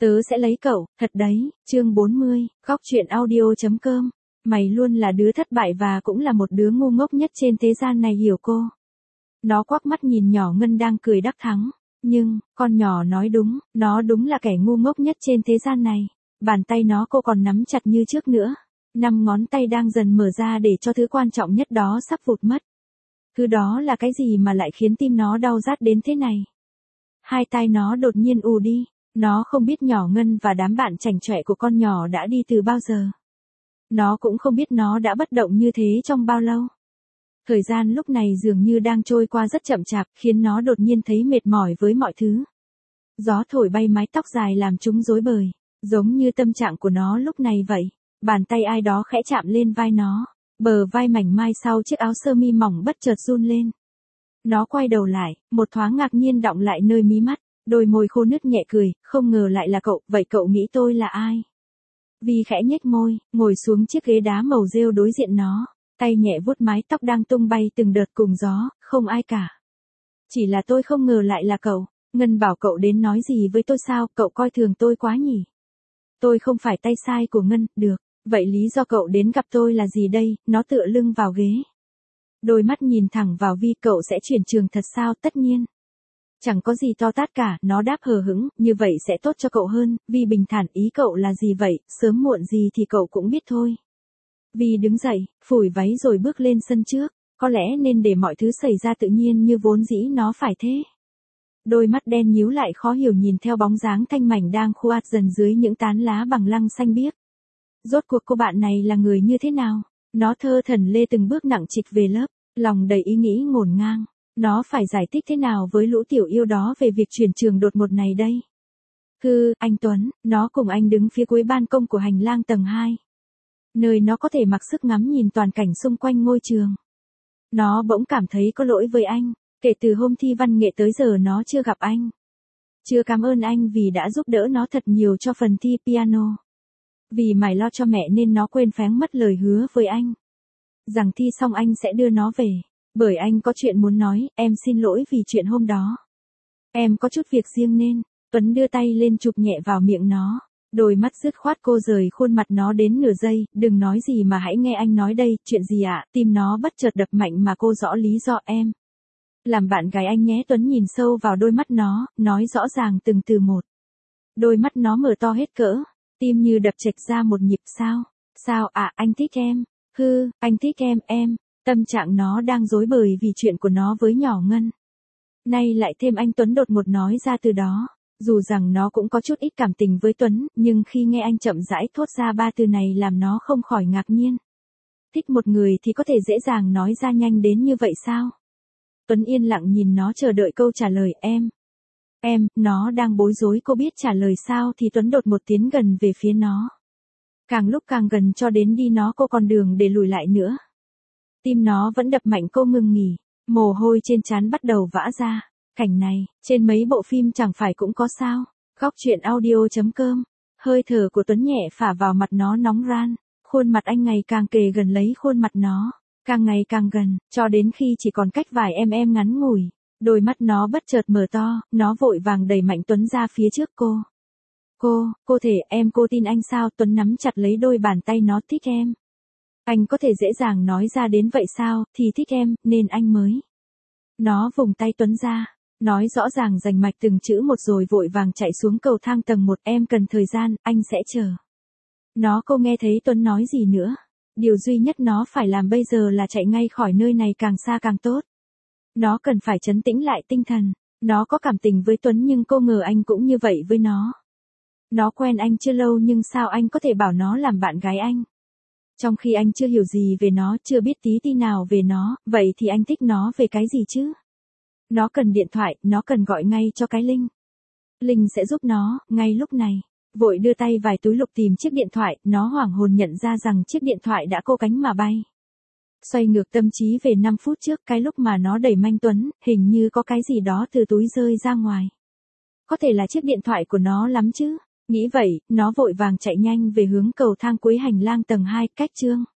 Tớ sẽ lấy cậu, thật đấy, chương 40, góc truyện audio.com. Mày luôn là đứa thất bại và cũng là một đứa ngu ngốc nhất trên thế gian này, hiểu cô. Nó quắc mắt nhìn nhỏ Ngân đang cười đắc thắng. Nhưng, con nhỏ nói đúng, nó đúng là kẻ ngu ngốc nhất trên thế gian này. Bàn tay nó cô còn nắm chặt như trước nữa. 5 ngón tay đang dần mở ra để cho thứ quan trọng nhất đó sắp vụt mất. Thứ đó là cái gì mà lại khiến tim nó đau rát đến thế này? Hai tai nó đột nhiên ù đi. Nó không biết nhỏ Ngân và đám bạn chảnh chọe của con nhỏ đã đi từ bao giờ. Nó cũng không biết nó đã bất động như thế trong bao lâu. Thời gian lúc này dường như đang trôi qua rất chậm chạp, khiến nó đột nhiên thấy mệt mỏi với mọi thứ. Gió thổi bay mái tóc dài làm chúng rối bời, giống như tâm trạng của nó lúc này vậy. Bàn tay ai đó khẽ chạm lên vai nó, bờ vai mảnh mai sau chiếc áo sơ mi mỏng bất chợt run lên. Nó quay đầu lại, một thoáng ngạc nhiên đọng lại nơi mí mắt, đôi môi khô nứt nhẹ cười, không ngờ lại là cậu, vậy cậu nghĩ tôi là ai? Vi khẽ nhếch môi, ngồi xuống chiếc ghế đá màu rêu đối diện nó, tay nhẹ vuốt mái tóc đang tung bay từng đợt cùng gió, không ai cả. Chỉ là tôi không ngờ lại là cậu. Ngân bảo cậu đến nói gì với tôi sao, cậu coi thường tôi quá nhỉ? Tôi không phải tay sai của Ngân, được, vậy lý do cậu đến gặp tôi là gì đây? Nó tựa lưng vào ghế. Đôi mắt nhìn thẳng vào Vi, cậu sẽ chuyển trường thật sao? Tất nhiên. Chẳng có gì to tát cả, nó đáp hờ hững, như vậy sẽ tốt cho cậu hơn. Vi bình thản, ý cậu là gì vậy, sớm muộn gì thì cậu cũng biết thôi. Vi đứng dậy, phủi váy rồi bước lên sân trước, có lẽ nên để mọi thứ xảy ra tự nhiên như vốn dĩ nó phải thế. Đôi mắt đen nhíu lại khó hiểu nhìn theo bóng dáng thanh mảnh đang khuat dần dưới những tán lá bằng lăng xanh biếc. Rốt cuộc cô bạn này là người như thế nào? Nó thơ thẩn lê từng bước nặng trịch về lớp, lòng đầy ý nghĩ ngổn ngang. Nó phải giải thích thế nào với lũ tiểu yêu đó về việc chuyển trường đột ngột này đây? Anh Tuấn, nó cùng anh đứng phía cuối ban công của hành lang tầng 2. Nơi nó có thể mặc sức ngắm nhìn toàn cảnh xung quanh ngôi trường. Nó bỗng cảm thấy có lỗi với anh, kể từ hôm thi văn nghệ tới giờ nó chưa gặp anh. Chưa cảm ơn anh vì đã giúp đỡ nó thật nhiều cho phần thi piano. Vì mải lo cho mẹ nên nó quên phén mất lời hứa với anh. Rằng thi xong anh sẽ đưa nó về. Bởi anh có chuyện muốn nói, em xin lỗi vì chuyện hôm đó. Em có chút việc riêng nên, Tuấn đưa tay lên chụp nhẹ vào miệng nó. Đôi mắt dứt khoát cô rời khuôn mặt nó đến nửa giây, đừng nói gì mà hãy nghe anh nói đây, chuyện gì ạ? Tim nó bất chợt đập mạnh mà cô rõ lý do em. Làm bạn gái anh nhé. Tuấn nhìn sâu vào đôi mắt nó, nói rõ ràng từng từ một. Đôi mắt nó mở to hết cỡ, tim như đập chệch ra một nhịp. Sao anh thích em? Anh thích em. Tâm trạng nó đang rối bời vì chuyện của nó với nhỏ Ngân. Nay lại thêm anh Tuấn đột ngột nói ra từ đó. Dù rằng nó cũng có chút ít cảm tình với Tuấn, nhưng khi nghe anh chậm rãi thốt ra ba từ này làm nó không khỏi ngạc nhiên. Thích một người thì có thể dễ dàng nói ra nhanh đến như vậy sao? Tuấn yên lặng nhìn nó chờ đợi câu trả lời. Em, nó đang bối rối cô biết trả lời sao thì Tuấn đột ngột tiến gần về phía nó. Càng lúc càng gần cho đến đi nó cô còn đường để lùi lại nữa. Tim nó vẫn đập mạnh, cô ngừng nghỉ, mồ hôi trên trán bắt đầu vã ra. Cảnh này, trên mấy bộ phim chẳng phải cũng có sao? Góc truyện audio.com. Hơi thở của Tuấn nhẹ phả vào mặt nó nóng ran, khuôn mặt anh ngày càng kề gần lấy khuôn mặt nó, càng ngày càng gần, cho đến khi chỉ còn cách vài em ngắn ngủi. Đôi mắt nó bất chợt mở to, nó vội vàng đẩy mạnh Tuấn ra phía trước cô. Cô thể cô tin anh sao? Tuấn nắm chặt lấy đôi bàn tay nó. Thích em. Anh có thể dễ dàng nói ra đến vậy sao? Thì thích em, nên anh mới. Nó vùng tay Tuấn ra, nói rõ ràng rành mạch từng chữ một rồi vội vàng chạy xuống cầu thang tầng 1. Em cần thời gian, anh sẽ chờ. Nó không nghe thấy Tuấn nói gì nữa. Điều duy nhất nó phải làm bây giờ là chạy ngay khỏi nơi này càng xa càng tốt. Nó cần phải trấn tĩnh lại tinh thần. Nó có cảm tình với Tuấn nhưng cô ngờ anh cũng như vậy với nó. Nó quen anh chưa lâu nhưng sao anh có thể bảo nó làm bạn gái anh? Trong khi anh chưa hiểu gì về nó, chưa biết tí ti nào về nó, vậy thì anh thích nó về cái gì chứ? Nó cần điện thoại, nó cần gọi ngay cho cái Linh. Linh sẽ giúp nó, ngay lúc này. Vội đưa tay vài túi lục tìm chiếc điện thoại, nó hoảng hồn nhận ra rằng chiếc điện thoại đã cô cánh mà bay. Xoay ngược tâm trí về 5 phút trước, cái lúc mà nó đẩy manh Tuấn, hình như có cái gì đó từ túi rơi ra ngoài. Có thể là chiếc điện thoại của nó lắm chứ? Nghĩ vậy, nó vội vàng chạy nhanh về hướng cầu thang cuối hành lang tầng 2, cách chương.